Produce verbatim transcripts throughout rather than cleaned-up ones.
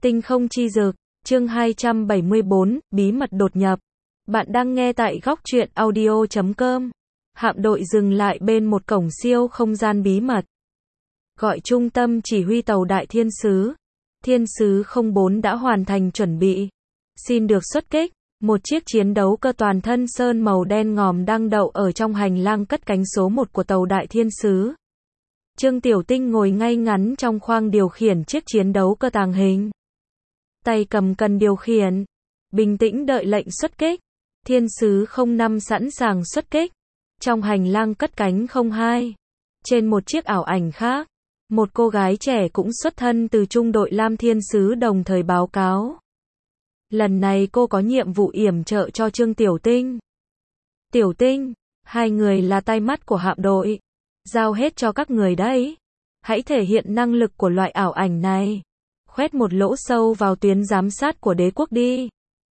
Tinh không chi dực, chương hai trăm bảy mươi bốn, bí mật đột nhập. Bạn đang nghe tại góc truyện audio chấm com. Hạm đội dừng lại bên một cổng siêu không gian bí mật. Gọi trung tâm chỉ huy tàu Đại Thiên Sứ. Thiên Sứ không bốn đã hoàn thành chuẩn bị. Xin được xuất kích. Một chiếc chiến đấu cơ toàn thân sơn màu đen ngòm đang đậu ở trong hành lang cất cánh số một của tàu Đại Thiên Sứ. Trương Tiểu Tinh ngồi ngay ngắn trong khoang điều khiển chiếc chiến đấu cơ tàng hình. Tay cầm cần điều khiển. Bình tĩnh đợi lệnh xuất kích. Thiên Sứ không năm sẵn sàng xuất kích. Trong hành lang cất cánh không hai. Trên một chiếc ảo ảnh khác, một cô gái trẻ cũng xuất thân từ trung đội Lam Thiên Sứ đồng thời báo cáo. Lần này cô có nhiệm vụ yểm trợ cho Trương Tiểu Tinh. Tiểu Tinh, hai người là tai mắt của hạm đội. Giao hết cho các người đấy. Hãy thể hiện năng lực của loại ảo ảnh này. Khoét một lỗ sâu vào tuyến giám sát của đế quốc đi.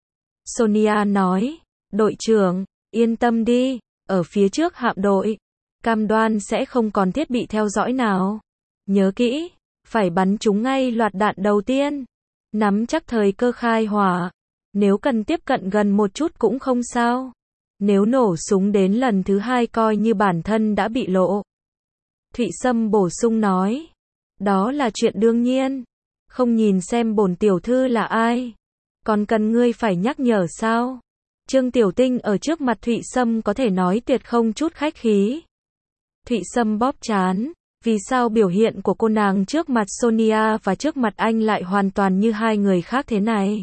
Sonia nói, đội trưởng, yên tâm đi, ở phía trước hạm đội, cam đoan sẽ không còn thiết bị theo dõi nào. Nhớ kỹ, phải bắn chúng ngay loạt đạn đầu tiên. Nắm chắc thời cơ khai hỏa. Nếu cần tiếp cận gần một chút cũng không sao. Nếu nổ súng đến lần thứ hai coi như bản thân đã bị lộ. Thụy Sâm bổ sung nói. Đó là chuyện đương nhiên. Không nhìn xem bổn tiểu thư là ai. Còn cần ngươi phải nhắc nhở sao? Trương Tiểu Tinh ở trước mặt Thụy Sâm có thể nói tuyệt không chút khách khí. Thụy Sâm bóp trán. Vì sao biểu hiện của cô nàng trước mặt Sonia và trước mặt anh lại hoàn toàn như hai người khác thế này?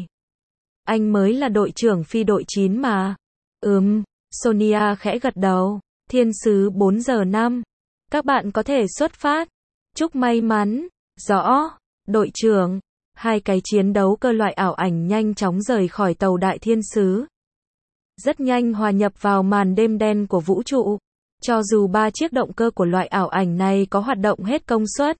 Anh mới là đội trưởng phi đội chín mà. Ừm, Sonia khẽ gật đầu. Thiên Sứ bốn giờ năm. Các bạn có thể xuất phát. Chúc may mắn. Rõ. Đội trưởng. Hai cái chiến đấu cơ loại ảo ảnh nhanh chóng rời khỏi tàu Đại Thiên Sứ. Rất nhanh hòa nhập vào màn đêm đen của vũ trụ. Cho dù ba chiếc động cơ của loại ảo ảnh này có hoạt động hết công suất.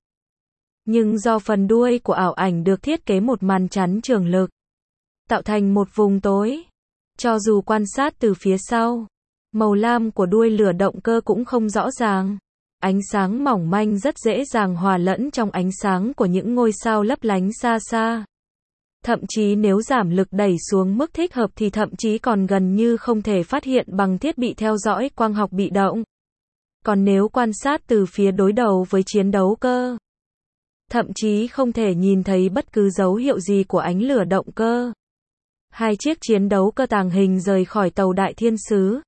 Nhưng do phần đuôi của ảo ảnh được thiết kế một màn chắn trường lực. Tạo thành một vùng tối. Cho dù quan sát từ phía sau. Màu lam của đuôi lửa động cơ cũng không rõ ràng. Ánh sáng mỏng manh rất dễ dàng hòa lẫn trong ánh sáng của những ngôi sao lấp lánh xa xa. Thậm chí nếu giảm lực đẩy xuống mức thích hợp thì thậm chí còn gần như không thể phát hiện bằng thiết bị theo dõi quang học bị động. Còn nếu quan sát từ phía đối đầu với chiến đấu cơ, thậm chí không thể nhìn thấy bất cứ dấu hiệu gì của ánh lửa động cơ. Hai chiếc chiến đấu cơ tàng hình rời khỏi tàu Đại Thiên Sứ.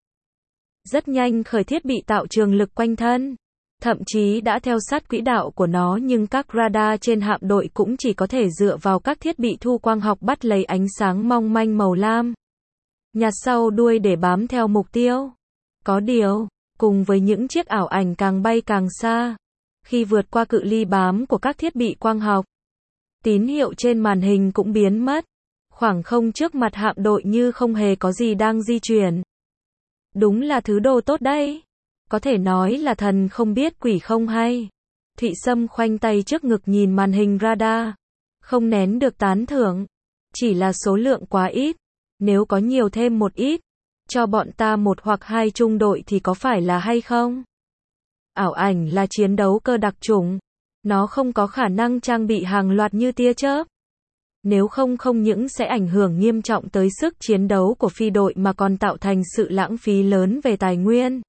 Rất nhanh khởi thiết bị tạo trường lực quanh thân. Thậm chí đã theo sát quỹ đạo của nó nhưng các radar trên hạm đội cũng chỉ có thể dựa vào các thiết bị thu quang học bắt lấy ánh sáng mong manh màu lam. Nhặt sau đuôi để bám theo mục tiêu. Có điều, cùng với những chiếc ảo ảnh càng bay càng xa, khi vượt qua cự ly bám của các thiết bị quang học, tín hiệu trên màn hình cũng biến mất. Khoảng không trước mặt hạm đội như không hề có gì đang di chuyển. Đúng là thứ đồ tốt đấy. Có thể nói là thần không biết quỷ không hay. Thụy Sâm khoanh tay trước ngực nhìn màn hình radar. Không nén được tán thưởng. Chỉ là số lượng quá ít. Nếu có nhiều thêm một ít, cho bọn ta một hoặc hai trung đội thì có phải là hay không? Ảo ảnh là chiến đấu cơ đặc chủng. Nó không có khả năng trang bị hàng loạt như tia chớp. Nếu không không những sẽ ảnh hưởng nghiêm trọng tới sức chiến đấu của phi đội mà còn tạo thành sự lãng phí lớn về tài nguyên.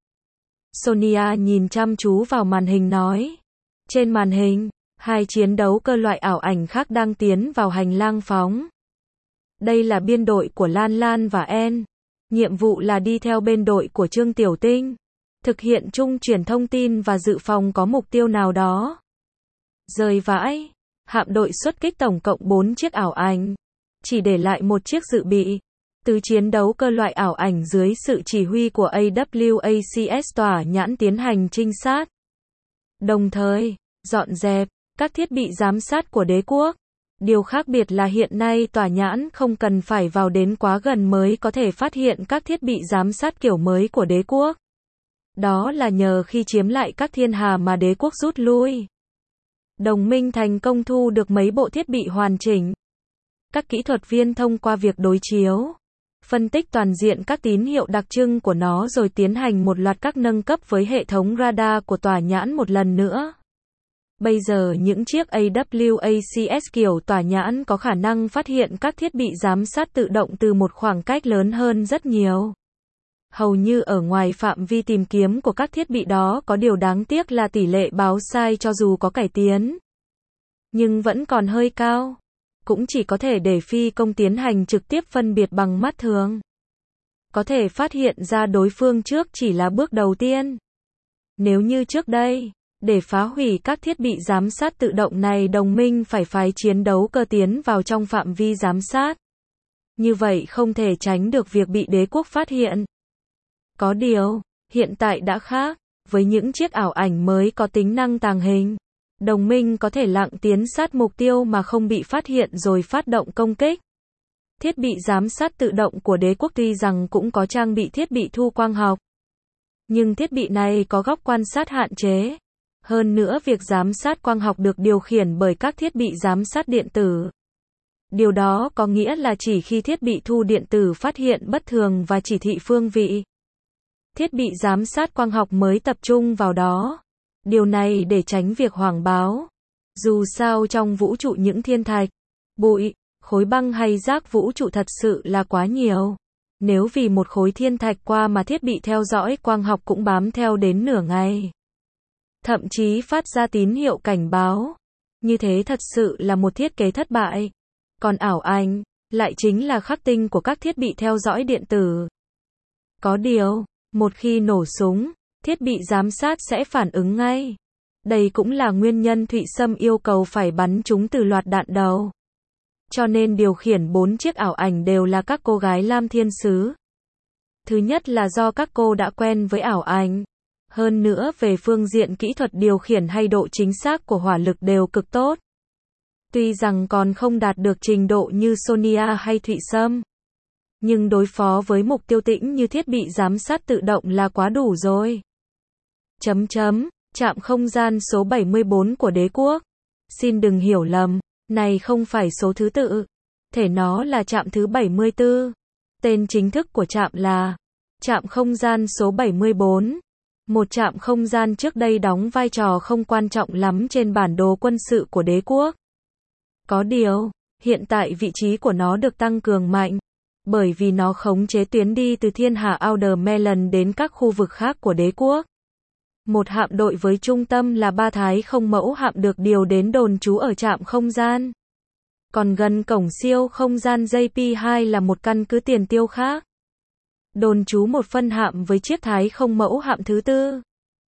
Sonia nhìn chăm chú vào màn hình nói. Trên màn hình, hai chiến đấu cơ loại ảo ảnh khác đang tiến vào hành lang phóng. Đây là biên đội của Lan Lan và En. Nhiệm vụ là đi theo bên đội của Trương Tiểu Tinh. Thực hiện chung truyền thông tin và dự phòng có mục tiêu nào đó. Rời vãi. Hạm đội xuất kích tổng cộng bốn chiếc ảo ảnh. Chỉ để lại một chiếc dự bị. Từ chiến đấu cơ loại ảo ảnh dưới sự chỉ huy của a vê a xê ét tỏa nhãn tiến hành trinh sát. Đồng thời, dọn dẹp các thiết bị giám sát của đế quốc. Điều khác biệt là hiện nay tỏa nhãn không cần phải vào đến quá gần mới có thể phát hiện các thiết bị giám sát kiểu mới của đế quốc. Đó là nhờ khi chiếm lại các thiên hà mà đế quốc rút lui. Đồng minh thành công thu được mấy bộ thiết bị hoàn chỉnh. Các kỹ thuật viên thông qua việc đối chiếu, phân tích toàn diện các tín hiệu đặc trưng của nó rồi tiến hành một loạt các nâng cấp với hệ thống radar của tỏa nhãn một lần nữa. Bây giờ những chiếc a vê a xê kiểu tỏa nhãn có khả năng phát hiện các thiết bị giám sát tự động từ một khoảng cách lớn hơn rất nhiều. Hầu như ở ngoài phạm vi tìm kiếm của các thiết bị đó, có điều đáng tiếc là tỷ lệ báo sai cho dù có cải tiến, nhưng vẫn còn hơi cao. Cũng chỉ có thể để phi công tiến hành trực tiếp phân biệt bằng mắt thường. Có thể phát hiện ra đối phương trước chỉ là bước đầu tiên. Nếu như trước đây, để phá hủy các thiết bị giám sát tự động này, đồng minh phải phái chiến đấu cơ tiến vào trong phạm vi giám sát. Như vậy không thể tránh được việc bị đế quốc phát hiện. Có điều, hiện tại đã khác, với những chiếc ảo ảnh mới có tính năng tàng hình, đồng minh có thể lặng tiến sát mục tiêu mà không bị phát hiện rồi phát động công kích. Thiết bị giám sát tự động của đế quốc tuy rằng cũng có trang bị thiết bị thu quang học, nhưng thiết bị này có góc quan sát hạn chế. Hơn nữa việc giám sát quang học được điều khiển bởi các thiết bị giám sát điện tử. Điều đó có nghĩa là chỉ khi thiết bị thu điện tử phát hiện bất thường và chỉ thị phương vị, thiết bị giám sát quang học mới tập trung vào đó. Điều này để tránh việc hoảng báo. Dù sao trong vũ trụ những thiên thạch, bụi, khối băng hay rác vũ trụ thật sự là quá nhiều. Nếu vì một khối thiên thạch qua mà thiết bị theo dõi quang học cũng bám theo đến nửa ngày, thậm chí phát ra tín hiệu cảnh báo, như thế thật sự là một thiết kế thất bại. Còn ảo ảnh lại chính là khắc tinh của các thiết bị theo dõi điện tử. Có điều, một khi nổ súng, thiết bị giám sát sẽ phản ứng ngay. Đây cũng là nguyên nhân Thụy Sâm yêu cầu phải bắn chúng từ loạt đạn đầu. Cho nên điều khiển bốn chiếc ảo ảnh đều là các cô gái Lam Thiên Sứ. Thứ nhất là do các cô đã quen với ảo ảnh. Hơn nữa về phương diện kỹ thuật điều khiển hay độ chính xác của hỏa lực đều cực tốt. Tuy rằng còn không đạt được trình độ như Sonia hay Thụy Sâm, nhưng đối phó với mục tiêu tĩnh như thiết bị giám sát tự động là quá đủ rồi. Chấm chấm, trạm không gian số bảy mươi bốn của đế quốc. Xin đừng hiểu lầm, này không phải số thứ tự. Thể nó là trạm thứ bảy mươi tư. Tên chính thức của trạm là trạm không gian số bảy mươi bốn. Một trạm không gian trước đây đóng vai trò không quan trọng lắm trên bản đồ quân sự của đế quốc. Có điều, hiện tại vị trí của nó được tăng cường mạnh, bởi vì nó khống chế tuyến đi từ thiên hà Outer Melon đến các khu vực khác của đế quốc. Một hạm đội với trung tâm là ba thái không mẫu hạm được điều đến đồn trú ở trạm không gian. Còn gần cổng siêu không gian J P hai là một căn cứ tiền tiêu khác. Đồn trú một phân hạm với chiếc thái không mẫu hạm thứ tư.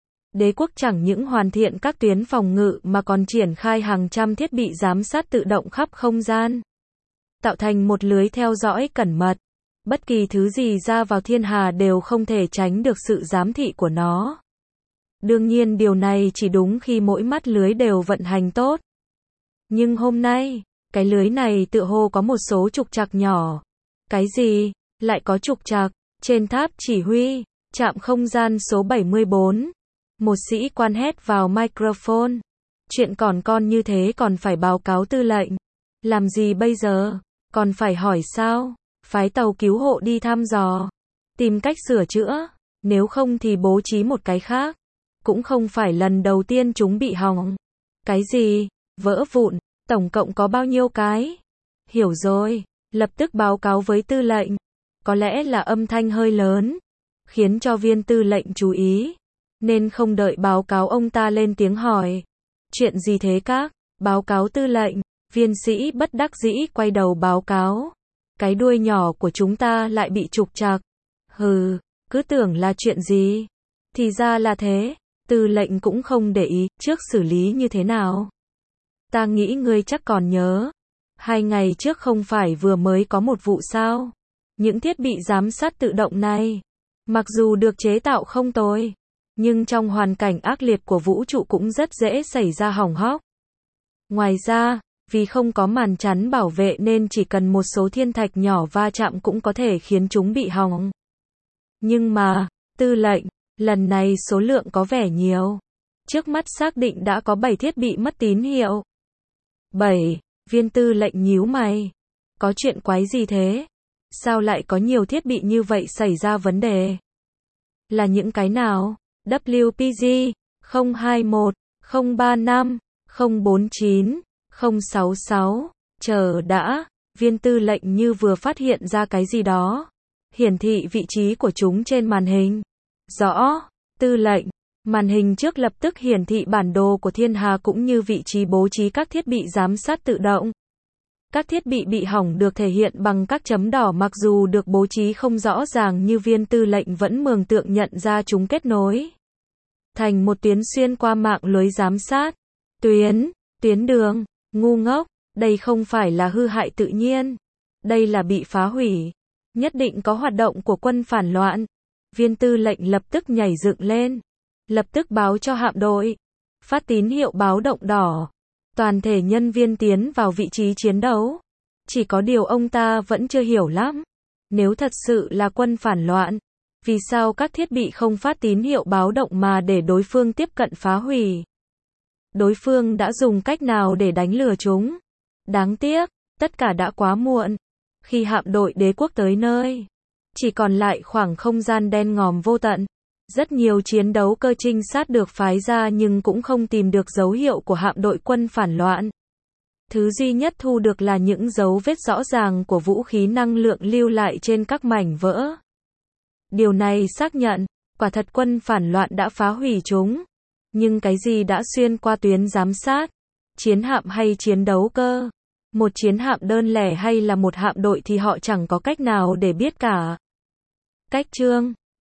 Đế quốc chẳng những hoàn thiện các tuyến phòng ngự mà còn triển khai hàng trăm thiết bị giám sát tự động khắp không gian, tạo thành một lưới theo dõi cẩn mật. Bất kỳ thứ gì ra vào thiên hà đều không thể tránh được sự giám thị của nó. Đương nhiên điều này chỉ đúng khi mỗi mắt lưới đều vận hành tốt. Nhưng hôm nay, cái lưới này tựa hồ có một số trục trặc nhỏ. Cái gì? Lại có trục trặc? Trên tháp chỉ huy, trạm không gian số bảy mươi bốn. Một sĩ quan hét vào microphone. Chuyện còn con như thế còn phải báo cáo tư lệnh. Làm gì bây giờ? Còn phải hỏi sao? Phái tàu cứu hộ đi thăm dò. Tìm cách sửa chữa. Nếu không thì bố trí một cái khác. Cũng không phải lần đầu tiên chúng bị hỏng. Cái gì? Vỡ vụn. Tổng cộng có bao nhiêu cái? Hiểu rồi. Lập tức báo cáo với tư lệnh. Có lẽ là âm thanh hơi lớn, khiến cho viên tư lệnh chú ý, nên không đợi báo cáo ông ta lên tiếng hỏi. Chuyện gì thế các? Báo cáo tư lệnh. Viên sĩ bất đắc dĩ quay đầu báo cáo. Cái đuôi nhỏ của chúng ta lại bị trục trặc. Hừ, cứ tưởng là chuyện gì. Thì ra là thế. Tư lệnh cũng không để ý trước xử lý như thế nào. Ta nghĩ ngươi chắc còn nhớ. Hai ngày trước không phải vừa mới có một vụ sao? Những thiết bị giám sát tự động này, mặc dù được chế tạo không tồi, nhưng trong hoàn cảnh ác liệt của vũ trụ cũng rất dễ xảy ra hỏng hóc. Ngoài ra, vì không có màn chắn bảo vệ nên chỉ cần một số thiên thạch nhỏ va chạm cũng có thể khiến chúng bị hỏng. Nhưng mà, tư lệnh, lần này số lượng có vẻ nhiều. Trước mắt xác định đã có bảy thiết bị mất tín hiệu. bảy. Viên tư lệnh nhíu mày. Có chuyện quái gì thế? Sao lại có nhiều thiết bị như vậy xảy ra vấn đề? Là những cái nào? W P G không hai một, không ba năm, không bốn chín, không sáu sáu. Chờ đã, viên tư lệnh như vừa phát hiện ra cái gì đó. Hiển thị vị trí của chúng trên màn hình. Rõ, tư lệnh. Màn hình trước lập tức hiển thị bản đồ của thiên hà cũng như vị trí bố trí các thiết bị giám sát tự động. Các thiết bị bị hỏng được thể hiện bằng các chấm đỏ, mặc dù được bố trí không rõ ràng như viên tư lệnh vẫn mường tượng nhận ra chúng kết nối thành một tuyến xuyên qua mạng lưới giám sát. Tuyến, tuyến đường, ngu ngốc, đây không phải là hư hại tự nhiên. Đây là bị phá hủy. Nhất định có hoạt động của quân phản loạn. Viên tư lệnh lập tức nhảy dựng lên. Lập tức báo cho hạm đội. Phát tín hiệu báo động đỏ. Toàn thể nhân viên tiến vào vị trí chiến đấu. Chỉ có điều ông ta vẫn chưa hiểu lắm. Nếu thật sự là quân phản loạn, vì sao các thiết bị không phát tín hiệu báo động mà để đối phương tiếp cận phá hủy? Đối phương đã dùng cách nào để đánh lừa chúng? Đáng tiếc, tất cả đã quá muộn. Khi hạm đội đế quốc tới nơi, chỉ còn lại khoảng không gian đen ngòm vô tận. Rất nhiều chiến đấu cơ trinh sát được phái ra nhưng cũng không tìm được dấu hiệu của hạm đội quân phản loạn. Thứ duy nhất thu được là những dấu vết rõ ràng của vũ khí năng lượng lưu lại trên các mảnh vỡ. Điều này xác nhận, quả thật quân phản loạn đã phá hủy chúng. Nhưng cái gì đã xuyên qua tuyến giám sát? Chiến hạm hay chiến đấu cơ? Một chiến hạm đơn lẻ hay là một hạm đội thì họ chẳng có cách nào để biết cả. Cách chương